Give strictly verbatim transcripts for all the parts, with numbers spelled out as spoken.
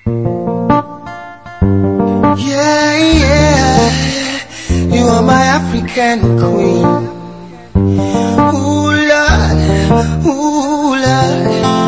Yeah, yeah, you are my African queen. Ooh, Lord, ooh, Lord.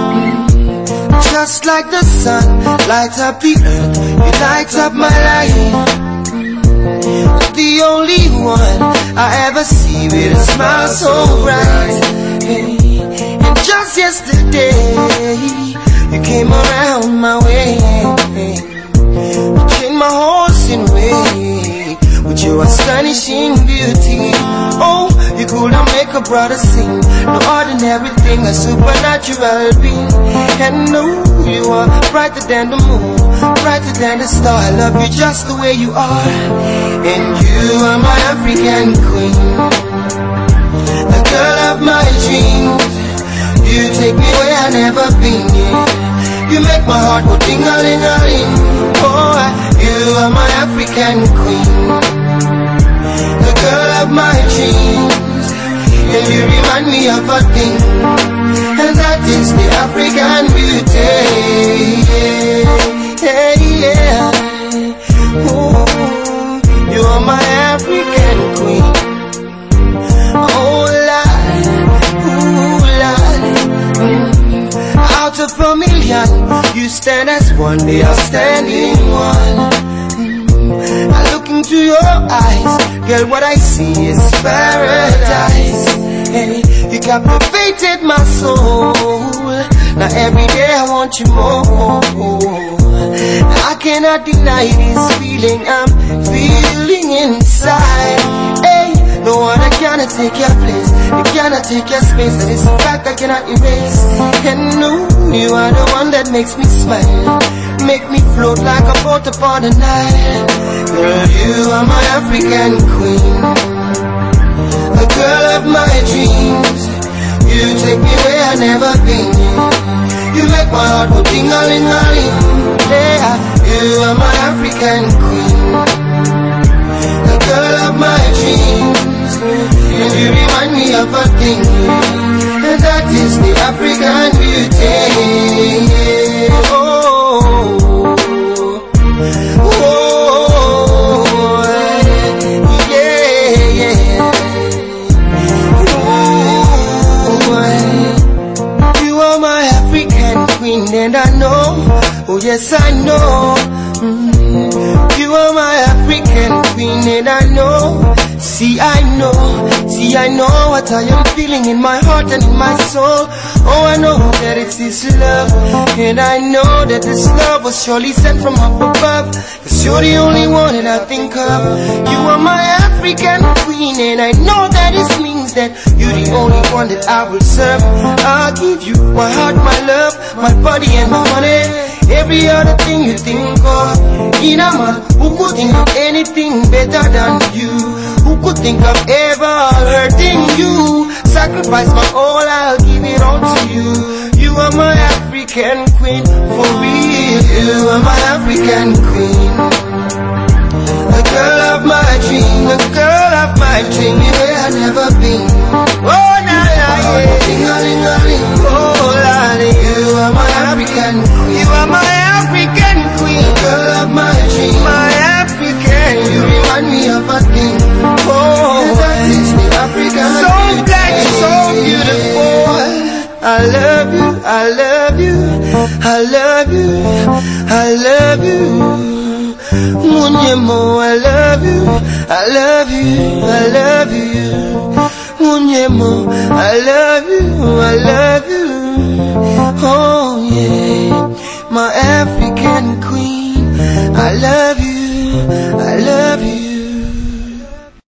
Just like the sun lights up the earth, you light up my life. The only one I ever see with a smile so bright. Hey, and just yesterday, you came around my way. You changed my horse in way with your astonishing beauty. Oh, you could not make a brother sing. No ordinary thing, a supernatural being. And no, you are brighter than the moon, brighter than the star. I love you just the way you are. And you are my African queen, the girl of my dreams. You take me where I've never been, yeah. You make my heart go ding-a-ling-a-ling. Oh, you are my African queen, the girl of my dreams. And you remind me of a thing, and that is the African beauty. Yeah, yeah. Ooh, you are my African queen. Oh, Lord, ooh, Lord. Mm. Out of a million, you stand as one, the outstanding one. Mm. I look into your eyes, girl, what I see is paradise. Hey, you captivated my soul. Now every day I want you more. I cannot deny this feeling I'm feeling inside. Hey, no one I cannot take your place, you cannot take your space. That is a fact I cannot erase. And no, you are the one that makes me smile, make me float like a boat upon the Nile. Girl, you are my African queen, the girl of my dreams. You take me where I've never been. You make my heart go ding-a-ling-a-ling. Yeah, you are my African queen, the girl of my dreams. And you remind me of a thing, and that is the African beauty. Oh, and I know, oh yes I know, mm, you are my African queen. And I know, see I know, see I know what I am feeling in my heart and in my soul. Oh, I know that it's this love, and I know that this love was surely sent from up above. Cause you're the only one that I think of. You are my African queen, and I know that it means that you're the only one that I will serve. I'll give you my heart, my love, my body and my money, every other thing you think of. In a man who could think of anything better than you, who could think of ever hurting you. Sacrifice my all, I'll give it all to you. You are my African queen, for real. You are my African queen, the girl of my dream, the girl of my dream. Where I've never been. Oh, nah, nah, yeah. Ding-a-ling-a-ling. Oh, Lord, you are my African queen. You are my African queen, the girl of my dream, my African. You remind me of a thing. Oh, that is the African so beauty. Black, so beautiful. I love you, I love you, I love you, I love you. Munyemo, I love you, I love you, I love you. Munyemo, I love you, I love you. Oh yeah, my African.